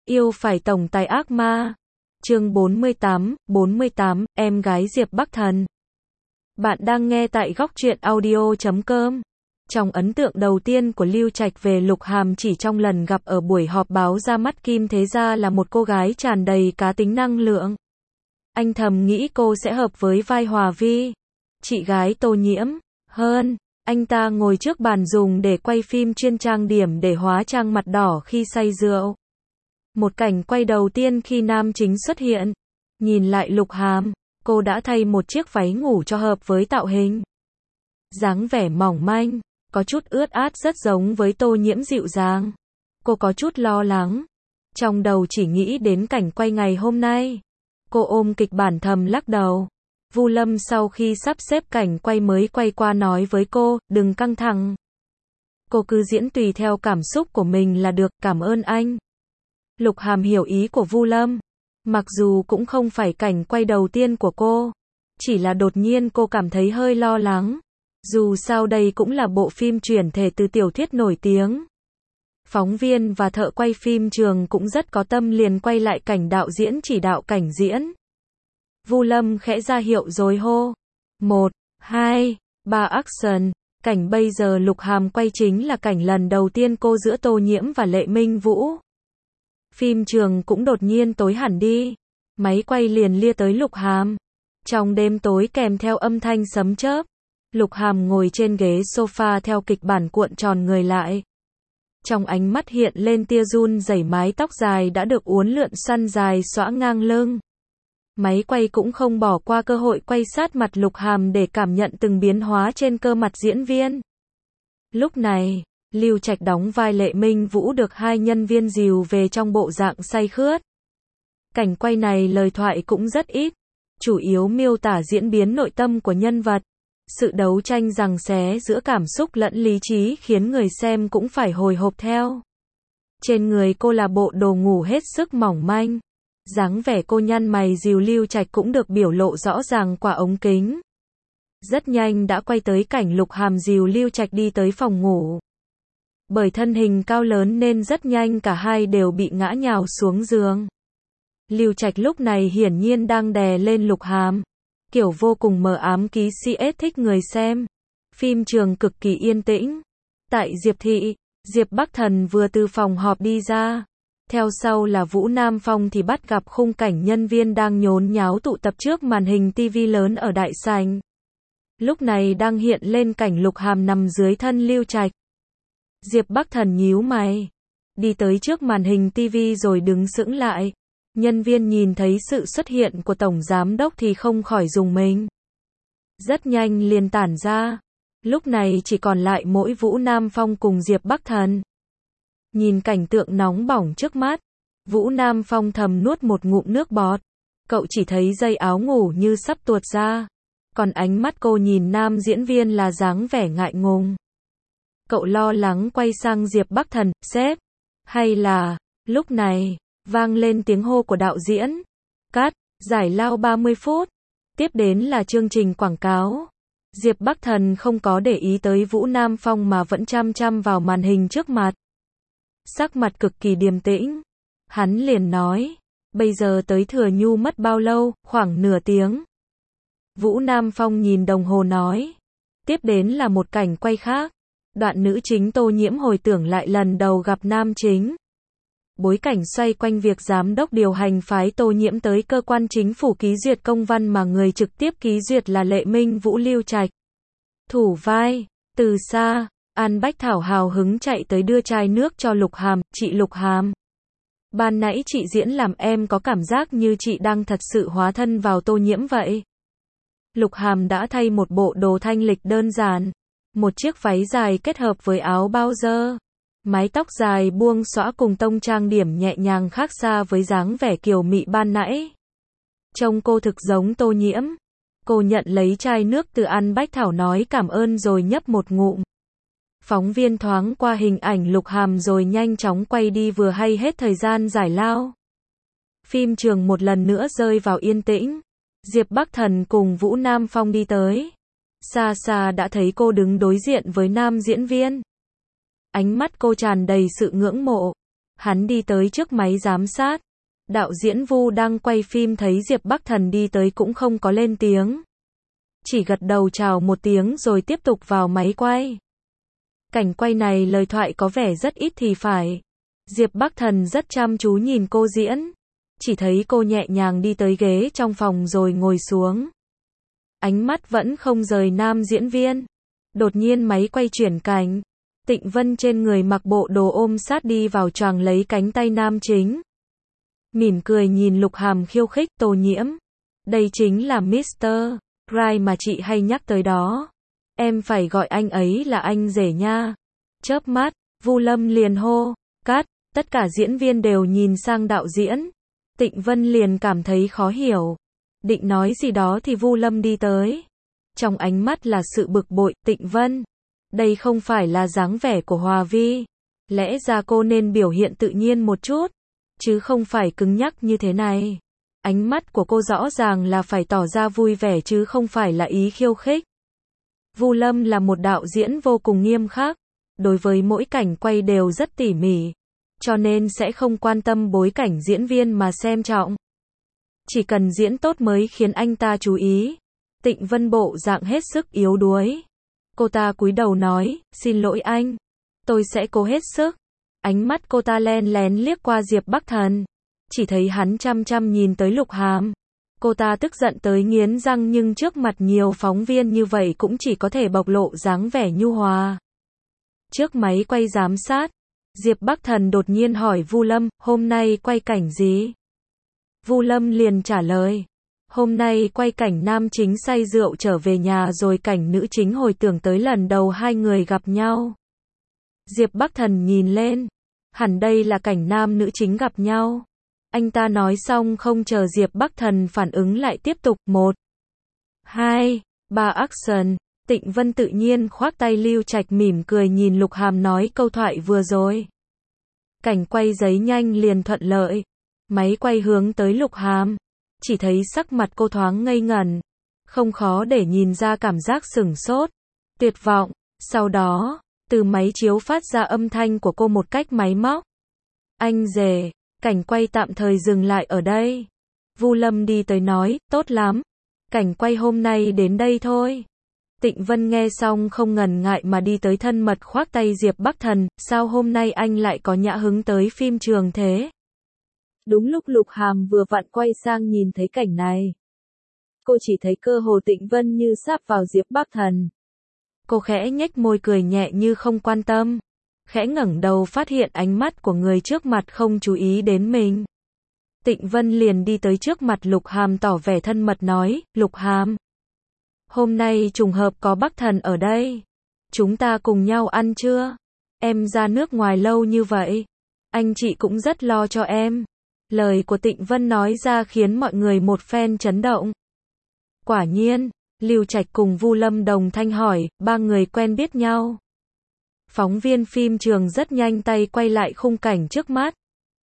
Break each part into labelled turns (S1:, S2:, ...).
S1: Yêu phải tổng tài ác ma. Chương 48, em gái Diệp Bắc Thần. Bạn đang nghe tại góc truyện audio.com. Trong ấn tượng đầu tiên của Lưu Trạch về Lục Hàm chỉ trong lần gặp ở buổi họp báo ra mắt Kim Thế Gia là một cô gái tràn đầy cá tính năng lượng. Anh thầm nghĩ cô sẽ hợp với vai Hòa Vi, chị gái Tô Nhiễm, hơn. Anh ta ngồi trước bàn dùng để quay phim chuyên trang điểm để hóa trang mặt đỏ khi say rượu. Một cảnh quay đầu tiên khi nam chính xuất hiện. Nhìn lại Lục Hàm, cô đã thay một chiếc váy ngủ cho hợp với tạo hình. Dáng vẻ mỏng manh, có chút ướt át rất giống với Tô Nhiễm dịu dàng. Cô có chút lo lắng. Trong đầu chỉ nghĩ đến cảnh quay ngày hôm nay. Cô ôm kịch bản thầm lắc đầu. Vu Lâm sau khi sắp xếp cảnh quay mới quay qua nói với cô, đừng căng thẳng. Cô cứ diễn tùy theo cảm xúc của mình là được, cảm ơn anh. Lục Hàm hiểu ý của Vu Lâm. Mặc dù cũng không phải cảnh quay đầu tiên của cô. Chỉ là đột nhiên cô cảm thấy hơi lo lắng. Dù sao đây cũng là bộ phim chuyển thể từ tiểu thuyết nổi tiếng. Phóng viên và thợ quay phim trường cũng rất có tâm liền quay lại cảnh đạo diễn chỉ đạo cảnh diễn. Vu Lâm khẽ ra hiệu rồi hô. 1, 2, 3 action. Cảnh bây giờ Lục Hàm quay chính là cảnh lần đầu tiên cô giữa Tô Nhiễm và Lệ Minh Vũ. Phim trường cũng đột nhiên tối hẳn đi. Máy quay liền lia tới Lục Hàm. Trong đêm tối kèm theo âm thanh sấm chớp. Lục Hàm ngồi trên ghế sofa theo kịch bản cuộn tròn người lại. Trong ánh mắt hiện lên tia run rẩy, mái tóc dài đã được uốn lượn xoăn dài xõa ngang lưng. Máy quay cũng không bỏ qua cơ hội quay sát mặt Lục Hàm để cảm nhận từng biến hóa trên cơ mặt diễn viên. Lúc này, Lưu Trạch đóng vai Lệ Minh Vũ được hai nhân viên dìu về trong bộ dạng say khướt. Cảnh quay này lời thoại cũng rất ít, chủ yếu miêu tả diễn biến nội tâm của nhân vật. Sự đấu tranh giằng xé giữa cảm xúc lẫn lý trí khiến người xem cũng phải hồi hộp theo. Trên người cô là bộ đồ ngủ hết sức mỏng manh. Dáng vẻ cô nhăn mày dìu Lưu Trạch cũng được biểu lộ rõ ràng qua ống kính. Rất nhanh đã quay tới cảnh Lục Hàm dìu Lưu Trạch đi tới phòng ngủ. Bởi thân hình cao lớn nên rất nhanh cả hai đều bị ngã nhào xuống giường. Lưu Trạch lúc này hiển nhiên đang đè lên Lục Hàm. Kiểu vô cùng mờ ám ký CS thích người xem. Phim trường cực kỳ yên tĩnh. Tại Diệp Thị, Diệp Bắc Thần vừa từ phòng họp đi ra. Theo sau là Vũ Nam Phong thì bắt gặp khung cảnh nhân viên đang nhốn nháo tụ tập trước màn hình TV lớn ở đại sảnh. Lúc này đang hiện lên cảnh Lục Hàm nằm dưới thân Lưu Trạch. Diệp Bắc Thần nhíu mày. Đi tới trước màn hình TV rồi đứng sững lại. Nhân viên nhìn thấy sự xuất hiện của Tổng Giám Đốc thì không khỏi rùng mình. Rất nhanh liền tản ra. Lúc này chỉ còn lại mỗi Vũ Nam Phong cùng Diệp Bắc Thần. Nhìn cảnh tượng nóng bỏng trước mắt, Vũ Nam Phong thầm nuốt một ngụm nước bọt. Cậu chỉ thấy dây áo ngủ như sắp tuột ra. Còn ánh mắt cô nhìn nam diễn viên là dáng vẻ ngại ngùng. Cậu lo lắng quay sang Diệp Bắc Thần, sếp. Hay là, lúc này, vang lên tiếng hô của đạo diễn. Cắt, giải lao 30 phút. Tiếp đến là chương trình quảng cáo. Diệp Bắc Thần không có để ý tới Vũ Nam Phong mà vẫn chăm chăm vào màn hình trước mặt. Sắc mặt cực kỳ điềm tĩnh. Hắn liền nói. Bây giờ tới Thừa Nhu mất bao lâu, khoảng nửa tiếng. Vũ Nam Phong nhìn đồng hồ nói. Tiếp đến là một cảnh quay khác. Đoạn nữ chính Tô Nhiễm hồi tưởng lại lần đầu gặp nam chính. Bối cảnh xoay quanh việc giám đốc điều hành phái Tô Nhiễm tới cơ quan chính phủ ký duyệt công văn mà người trực tiếp ký duyệt là Lệ Minh Vũ Lưu Trạch. Thủ vai, từ xa, An Bách Thảo hào hứng chạy tới đưa chai nước cho Lục Hàm, chị Lục Hàm. Ban nãy chị diễn làm em có cảm giác như chị đang thật sự hóa thân vào Tô Nhiễm vậy. Lục Hàm đã thay một bộ đồ thanh lịch đơn giản. Một chiếc váy dài kết hợp với áo bao dơ. Mái tóc dài buông xõa cùng tông trang điểm nhẹ nhàng khác xa với dáng vẻ kiều mị ban nãy. Trông cô thực giống Tô Nhiễm. Cô nhận lấy chai nước từ An Bách Thảo nói cảm ơn rồi nhấp một ngụm. Phóng viên thoáng qua hình ảnh Lục Hàm rồi nhanh chóng quay đi vừa hay hết thời gian giải lao. Phim trường một lần nữa rơi vào yên tĩnh. Diệp Bắc Thần cùng Vũ Nam Phong đi tới. Xa xa đã thấy cô đứng đối diện với nam diễn viên. Ánh mắt cô tràn đầy sự ngưỡng mộ. Hắn đi tới trước máy giám sát. Đạo diễn Vu đang quay phim thấy Diệp Bắc Thần đi tới cũng không có lên tiếng. Chỉ gật đầu chào một tiếng rồi tiếp tục vào máy quay. Cảnh quay này lời thoại có vẻ rất ít thì phải. Diệp Bắc Thần rất chăm chú nhìn cô diễn. Chỉ thấy cô nhẹ nhàng đi tới ghế trong phòng rồi ngồi xuống. Ánh mắt vẫn không rời nam diễn viên. Đột nhiên máy quay chuyển cảnh. Tịnh Vân trên người mặc bộ đồ ôm sát đi vào choàng lấy cánh tay nam chính. Mỉm cười nhìn Lục Hàm khiêu khích. Tô Nhiễm. Đây chính là Mr. Right mà chị hay nhắc tới đó. Em phải gọi anh ấy là anh rể nha. Chớp mắt, Vu Lâm liền hô. Cắt, tất cả diễn viên đều nhìn sang đạo diễn. Tịnh Vân liền cảm thấy khó hiểu. Định nói gì đó thì Vu Lâm đi tới. Trong ánh mắt là sự bực bội. Tịnh Vân, đây không phải là dáng vẻ của Hòa Vi. Lẽ ra cô nên biểu hiện tự nhiên một chút, chứ không phải cứng nhắc như thế này. Ánh mắt của cô rõ ràng là phải tỏ ra vui vẻ chứ không phải là ý khiêu khích. Vu Lâm là một đạo diễn vô cùng nghiêm khắc. Đối với mỗi cảnh quay đều rất tỉ mỉ. Cho nên sẽ không quan tâm bối cảnh diễn viên mà xem trọng. Chỉ cần diễn tốt mới khiến anh ta chú ý. Tịnh Vân bộ dạng hết sức yếu đuối. Cô ta cúi đầu nói, xin lỗi anh. Tôi sẽ cố hết sức. Ánh mắt cô ta len lén liếc qua Diệp Bắc Thần. Chỉ thấy hắn chăm chăm nhìn tới Lục Hàm. Cô ta tức giận tới nghiến răng nhưng trước mặt nhiều phóng viên như vậy cũng chỉ có thể bộc lộ dáng vẻ nhu hòa. Trước máy quay giám sát, Diệp Bắc Thần đột nhiên hỏi Vu Lâm, hôm nay quay cảnh gì? Vu Lâm liền trả lời, hôm nay quay cảnh nam chính say rượu trở về nhà rồi cảnh nữ chính hồi tưởng tới lần đầu hai người gặp nhau. Diệp Bắc Thần nhìn lên, hẳn đây là cảnh nam nữ chính gặp nhau. Anh ta nói xong không chờ Diệp Bắc Thần phản ứng lại tiếp tục, 1, 2, 3 action. Tịnh Vân tự nhiên khoác tay Lưu Trạch mỉm cười nhìn Lục Hàm nói câu thoại vừa rồi. Cảnh quay giấy nhanh liền thuận lợi. Máy quay hướng tới Lục Hàm. Chỉ thấy sắc mặt cô thoáng ngây ngẩn. Không khó để nhìn ra cảm giác sửng sốt, tuyệt vọng. Sau đó, từ máy chiếu phát ra âm thanh của cô một cách máy móc. Anh rể. Cảnh quay tạm thời dừng lại ở đây. Vu Lâm đi tới nói, tốt lắm. Cảnh quay hôm nay đến đây thôi. Tịnh Vân nghe xong không ngần ngại mà đi tới thân mật khoác tay Diệp Bắc Thần, sao hôm nay anh lại có nhã hứng tới phim trường thế? Đúng lúc Lục Hàm vừa vặn quay sang nhìn thấy cảnh này. Cô chỉ thấy cơ hồ Tịnh Vân như sáp vào Diệp Bắc Thần. Cô khẽ nhếch môi cười nhẹ như không quan tâm. Khẽ ngẩng đầu phát hiện ánh mắt của người trước mặt không chú ý đến mình. Tịnh Vân liền đi tới trước mặt Lục Hàm tỏ vẻ thân mật nói, Lục Hàm. Hôm nay trùng hợp có Bắc Thần ở đây. Chúng ta cùng nhau ăn trưa. Em ra nước ngoài lâu như vậy. Anh chị cũng rất lo cho em. Lời của Tịnh Vân nói ra khiến mọi người một phen chấn động. Quả nhiên, Lưu Trạch cùng Vu Lâm đồng thanh hỏi, ba người quen biết nhau. Phóng viên phim trường rất nhanh tay quay lại khung cảnh trước mắt.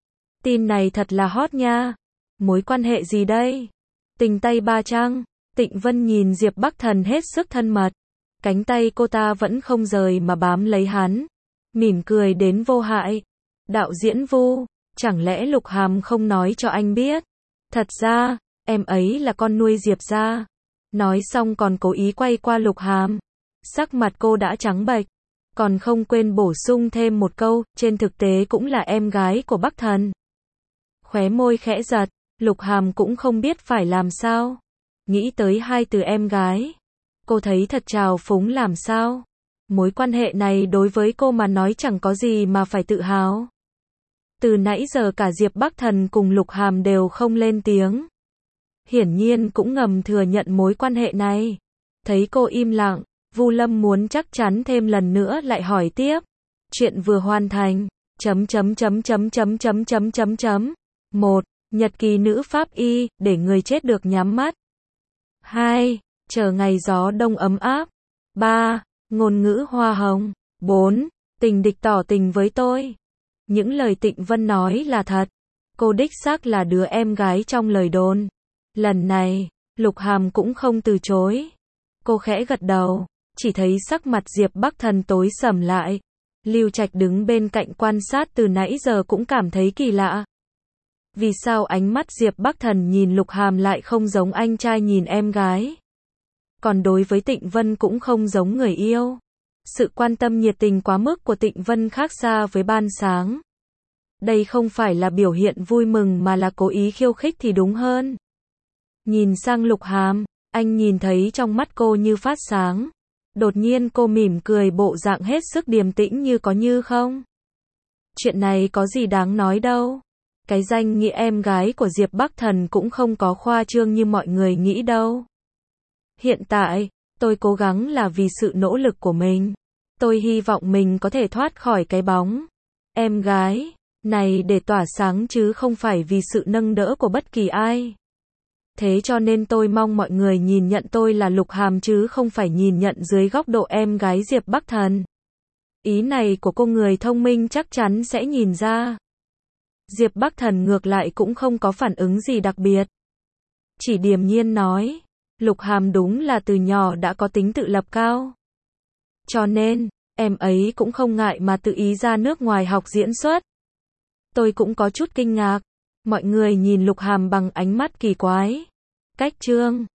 S1: Tin này thật là hot nha. Mối quan hệ gì đây? Tình tay ba chăng? Tịnh Vân nhìn Diệp Bắc Thần hết sức thân mật. Cánh tay cô ta vẫn không rời mà bám lấy hắn. Mỉm cười đến vô hại. Đạo diễn Vu, chẳng lẽ Lục Hàm không nói cho anh biết? Thật ra, em ấy là con nuôi Diệp gia. Nói xong còn cố ý quay qua Lục Hàm. Sắc mặt cô đã trắng bệch. Còn không quên bổ sung thêm một câu, trên thực tế cũng là em gái của Bắc Thần. Khóe môi khẽ giật, Lục Hàm cũng không biết phải làm sao. Nghĩ tới hai từ em gái. Cô thấy thật trào phúng làm sao. Mối quan hệ này đối với cô mà nói chẳng có gì mà phải tự hào. Từ nãy giờ cả Diệp Bắc Thần cùng Lục Hàm đều không lên tiếng. Hiển nhiên cũng ngầm thừa nhận mối quan hệ này. Thấy cô im lặng, Vu Lâm muốn chắc chắn thêm lần nữa lại hỏi tiếp. Chuyện vừa hoàn thành. 1. Nhật ký nữ pháp y, để người chết được nhắm mắt. 2. Chờ ngày gió đông ấm áp. 3. Ngôn ngữ hoa hồng. 4. Tình địch tỏ tình với tôi. Những lời Tịnh Vân nói là thật. Cô đích xác là đứa em gái trong lời đồn. Lần này, Lục Hàm cũng không từ chối. Cô khẽ gật đầu, chỉ thấy sắc mặt Diệp Bắc Thần tối sầm lại. Lưu Trạch đứng bên cạnh quan sát từ nãy giờ cũng cảm thấy kỳ lạ. Vì sao ánh mắt Diệp Bắc Thần nhìn Lục Hàm lại không giống anh trai nhìn em gái? Còn đối với Tịnh Vân cũng không giống người yêu. Sự quan tâm nhiệt tình quá mức của Tịnh Vân khác xa với ban sáng. Đây không phải là biểu hiện vui mừng mà là cố ý khiêu khích thì đúng hơn. Nhìn sang Lục Hàm, anh nhìn thấy trong mắt cô như phát sáng. Đột nhiên cô mỉm cười bộ dạng hết sức điềm tĩnh như có như không. Chuyện này có gì đáng nói đâu. Cái danh nghĩa em gái của Diệp Bắc Thần cũng không có khoa trương như mọi người nghĩ đâu. Hiện tại, tôi cố gắng là vì sự nỗ lực của mình. Tôi hy vọng mình có thể thoát khỏi cái bóng em gái này để tỏa sáng chứ không phải vì sự nâng đỡ của bất kỳ ai. Thế cho nên tôi mong mọi người nhìn nhận tôi là Lục Hàm chứ không phải nhìn nhận dưới góc độ em gái Diệp Bắc Thần. Ý này của cô người thông minh chắc chắn sẽ nhìn ra. Diệp Bắc Thần ngược lại cũng không có phản ứng gì đặc biệt. Chỉ điềm nhiên nói, Lục Hàm đúng là từ nhỏ đã có tính tự lập cao. Cho nên, em ấy cũng không ngại mà tự ý ra nước ngoài học diễn xuất. Tôi cũng có chút kinh ngạc. Mọi người nhìn Lục Hàm bằng ánh mắt kỳ quái. Cách chương